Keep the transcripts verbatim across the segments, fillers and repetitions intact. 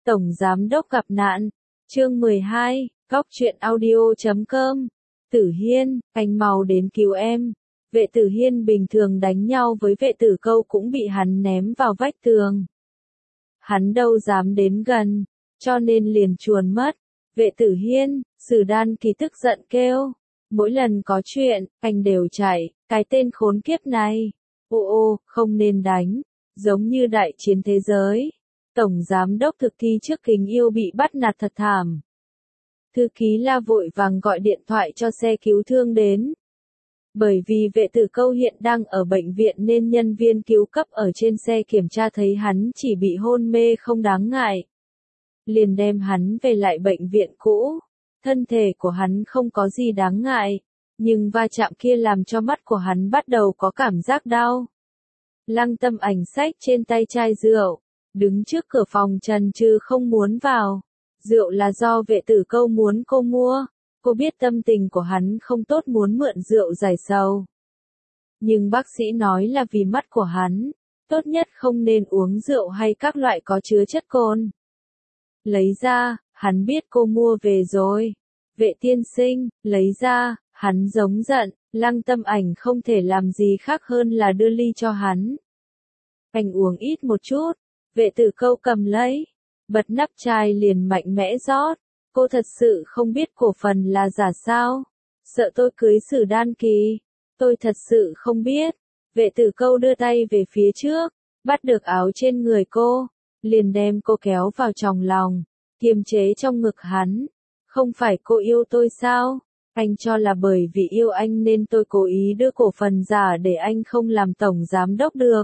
Tổng Giám Đốc gặp nạn. Chương mười hai, Góc truyện audio chấm com. Tử Hiên, anh mau đến cứu em. Vệ Tử Hiên bình thường đánh nhau với Vệ Tử Câu cũng bị hắn ném vào vách tường. Hắn đâu dám đến gần, cho nên liền chuồn mất. Vệ Tử Hiên, Sử Đan Kỳ tức giận kêu. Mỗi lần có chuyện, anh đều chạy, cái tên khốn kiếp này. Ô ô, không nên đánh, giống như đại chiến thế giới. Tổng Giám Đốc thực thi trước kính yêu bị bắt nạt thật thảm. Thư ký La vội vàng gọi điện thoại cho xe cứu thương đến. Bởi vì Vệ Tử Câu hiện đang ở bệnh viện nên nhân viên cứu cấp ở trên xe kiểm tra thấy hắn chỉ bị hôn mê không đáng ngại. Liền đem hắn về lại bệnh viện cũ. Thân thể của hắn không có gì đáng ngại, nhưng va chạm kia làm cho mắt của hắn bắt đầu có cảm giác đau. Lăng Tâm Ảnh xách trên tay chai rượu, đứng trước cửa phòng trần trừ không muốn vào. Rượu là do Vệ Tử Câu muốn cô mua, cô biết tâm tình của hắn không tốt muốn mượn rượu giải sầu. Nhưng bác sĩ nói là vì mắt của hắn, tốt nhất không nên uống rượu hay các loại có chứa chất cồn. Lấy ra, hắn biết cô mua về rồi. Vệ tiên sinh, lấy ra, hắn giống giận, Lăng Tâm Ảnh không thể làm gì khác hơn là đưa ly cho hắn. Anh uống ít một chút. Vệ Tử Câu cầm lấy, bật nắp chai liền mạnh mẽ rót. Cô thật sự không biết cổ phần là giả sao? Sợ tôi cưới Sử Đan Kỳ? Tôi thật sự không biết. Vệ Tử Câu đưa tay về phía trước, bắt được áo trên người cô, liền đem cô kéo vào trong lòng, kiềm chế trong ngực hắn. Không phải cô yêu tôi sao? Anh cho là bởi vì yêu anh nên tôi cố ý đưa cổ phần giả để anh không làm tổng giám đốc được.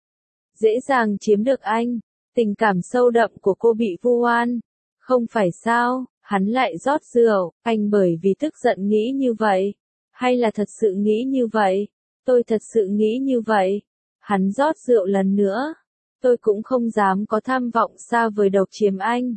Dễ dàng chiếm được anh. Tình cảm sâu đậm của cô bị vu oan. Không phải sao? Hắn lại rót rượu. Anh bởi vì tức giận nghĩ như vậy? Hay là thật sự nghĩ như vậy? Tôi thật sự nghĩ như vậy. Hắn rót rượu lần nữa. Tôi cũng không dám có tham vọng xa vời độc chiếm anh.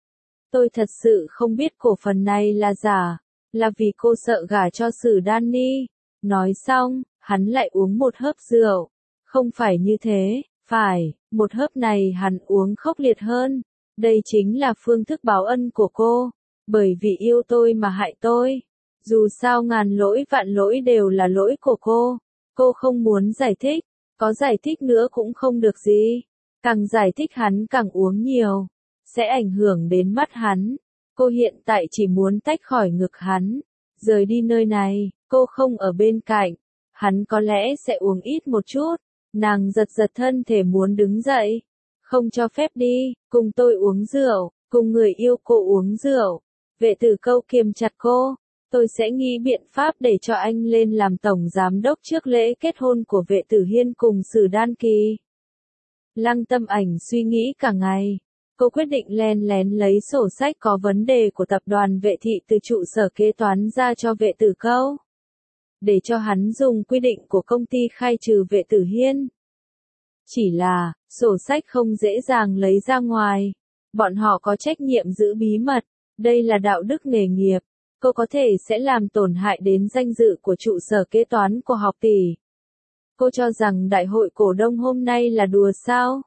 Tôi thật sự không biết cổ phần này là giả, là vì cô sợ gả cho Sử Đan Ni. Nói xong, hắn lại uống một hớp rượu. Không phải như thế, phải, một hớp này hắn uống khốc liệt hơn. Đây chính là phương thức báo ân của cô, bởi vì yêu tôi mà hại tôi. Dù sao ngàn lỗi vạn lỗi đều là lỗi của cô. Cô không muốn giải thích, có giải thích nữa cũng không được gì. Càng giải thích hắn càng uống nhiều, sẽ ảnh hưởng đến mắt hắn. Cô hiện tại chỉ muốn tách khỏi ngực hắn, rời đi nơi này. Cô không ở bên cạnh, hắn có lẽ sẽ uống ít một chút. Nàng giật giật thân thể muốn đứng dậy. Không cho phép đi, cùng tôi uống rượu, cùng người yêu cô uống rượu. Vệ Tử Câu kiềm chặt cô. Tôi sẽ nghĩ biện pháp để cho anh lên làm tổng giám đốc trước lễ kết hôn của Vệ Tử Hiên cùng Sử Đan Kỳ. Lăng Tâm Ảnh suy nghĩ cả ngày. Cô quyết định len lén lấy sổ sách có vấn đề của tập đoàn Vệ Thị từ trụ sở kế toán ra cho Vệ Tử Câu, để cho hắn dùng quy định của công ty khai trừ Vệ Tử Hiên. Chỉ là, sổ sách không dễ dàng lấy ra ngoài. Bọn họ có trách nhiệm giữ bí mật. Đây là đạo đức nghề nghiệp. Cô có thể sẽ làm tổn hại đến danh dự của trụ sở kế toán của học tỷ. Cô cho rằng đại hội cổ đông hôm nay là đùa sao?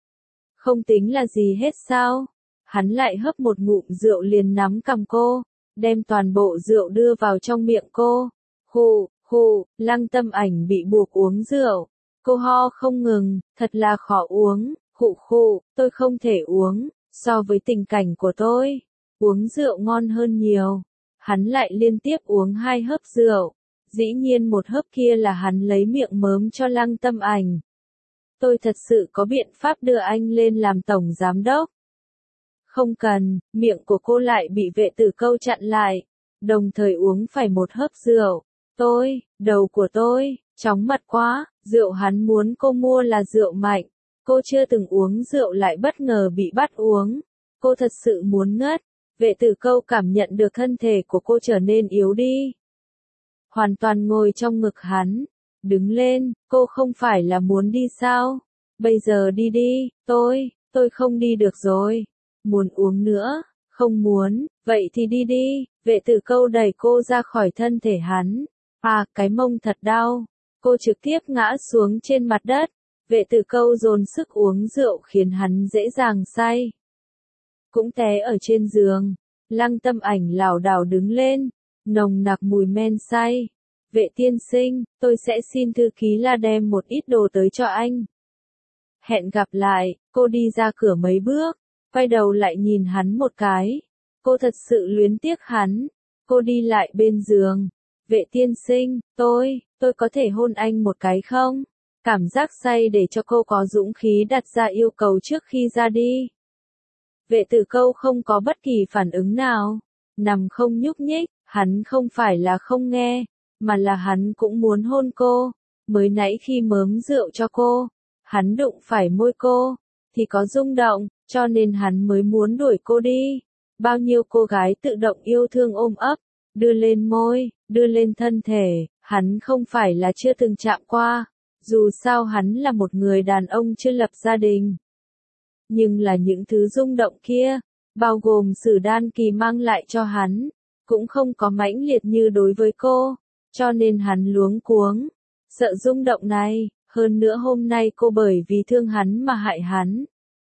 Không tính là gì hết sao? Hắn lại hấp một ngụm rượu liền nắm cằm cô, đem toàn bộ rượu đưa vào trong miệng cô. Khụ, khụ, Lăng Tâm Ảnh bị buộc uống rượu. Cô ho không ngừng, thật là khó uống. Khụ khụ, tôi không thể uống, so với tình cảnh của tôi, uống rượu ngon hơn nhiều. Hắn lại liên tiếp uống hai hớp rượu. Dĩ nhiên một hớp kia là hắn lấy miệng mớm cho Lăng Tâm Ảnh. Tôi thật sự có biện pháp đưa anh lên làm tổng giám đốc. Không cần, miệng của cô lại bị Vệ Tử Câu chặn lại. Đồng thời uống phải một hớp rượu. Tôi, đầu của tôi, chóng mặt quá. Rượu hắn muốn cô mua là rượu mạnh. Cô chưa từng uống rượu lại bất ngờ bị bắt uống. Cô thật sự muốn ngất. Vệ Tử Câu cảm nhận được thân thể của cô trở nên yếu đi. Hoàn toàn ngồi trong ngực hắn. Đứng lên, cô không phải là muốn đi sao? Bây giờ đi đi, tôi, tôi không đi được rồi. Muốn uống nữa, không muốn, vậy thì đi đi. Vệ Tử Câu đẩy cô ra khỏi thân thể hắn. À, cái mông thật đau. Cô trực tiếp ngã xuống trên mặt đất. Vệ Tử Câu dồn sức uống rượu khiến hắn dễ dàng say. cũng té ở trên giường. Lăng Tâm Ảnh lảo đảo đứng lên, nồng nặc mùi men say. Vệ tiên sinh, tôi sẽ xin thư ký là đem một ít đồ tới cho anh. Hẹn gặp lại, cô đi ra cửa mấy bước, quay đầu lại nhìn hắn một cái. Cô thật sự luyến tiếc hắn. Cô đi lại bên giường. Vệ tiên sinh, tôi, tôi có thể hôn anh một cái không? Cảm giác say để cho cô có dũng khí đặt ra yêu cầu trước khi ra đi. Vệ Tử Câu không có bất kỳ phản ứng nào, nằm không nhúc nhích, hắn không phải là không nghe, mà là hắn cũng muốn hôn cô. Mới nãy khi mớm rượu cho cô, hắn đụng phải môi cô, thì có rung động, cho nên hắn mới muốn đuổi cô đi. Bao nhiêu cô gái tự động yêu thương ôm ấp, đưa lên môi, đưa lên thân thể, hắn không phải là chưa từng chạm qua, dù sao hắn là một người đàn ông chưa lập gia đình. Nhưng là những thứ rung động kia, bao gồm Sử Đan Kỳ mang lại cho hắn, cũng không có mãnh liệt như đối với cô, cho nên hắn luống cuống, sợ rung động này, hơn nữa hôm nay cô bởi vì thương hắn mà hại hắn.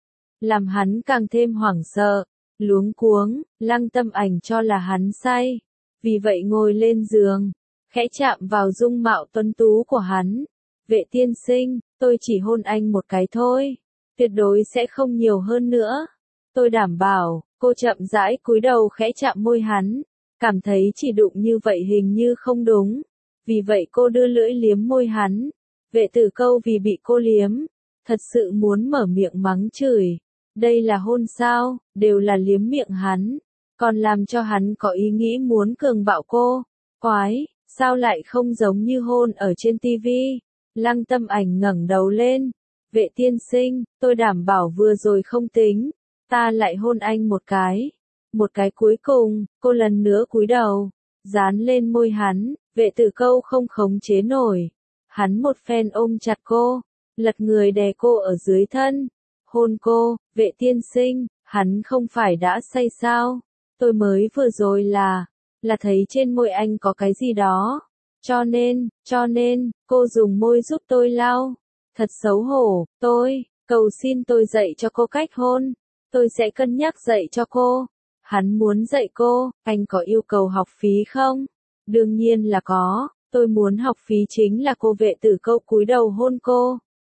Làm hắn càng thêm hoảng sợ, luống cuống, Lăng Tâm Ảnh cho là hắn say, vì vậy ngồi lên giường, khẽ chạm vào dung mạo tuấn tú của hắn. Vệ tiên sinh, tôi chỉ hôn anh một cái thôi, tuyệt đối sẽ không nhiều hơn nữa. Tôi đảm bảo. Cô chậm rãi cúi đầu khẽ chạm môi hắn, cảm thấy chỉ đụng như vậy hình như không đúng. Vì vậy cô đưa lưỡi liếm môi hắn. Vệ Tử Câu vì bị cô liếm, thật sự muốn mở miệng mắng chửi. Đây là hôn sao, đều là liếm miệng hắn, còn làm cho hắn có ý nghĩ muốn cường bạo cô. Quái, sao lại không giống như hôn ở trên tivi? Lăng Tâm Ảnh ngẩng đầu lên. Vệ tiên sinh, tôi đảm bảo vừa rồi không tính, ta lại hôn anh một cái. Một cái cuối cùng, cô lần nữa cúi đầu, dán lên môi hắn. Vệ Tử Câu không khống chế nổi. Hắn một phen ôm chặt cô, lật người đè cô ở dưới thân, hôn cô. Vệ tiên sinh, hắn không phải đã say sao? Tôi mới vừa rồi là, là thấy trên môi anh có cái gì đó. Cho nên, cho nên, cô dùng môi giúp tôi lau. Thật xấu hổ, tôi, cầu xin tôi dạy cho cô cách hôn. Tôi sẽ cân nhắc dạy cho cô. Hắn muốn dạy cô, anh có yêu cầu học phí không? Đương nhiên là có, tôi muốn học phí chính là cô. Vệ Tử Câu cúi đầu hôn cô.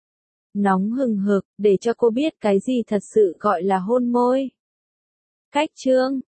Nóng hừng hực, để cho cô biết cái gì thật sự gọi là hôn môi. Cách chương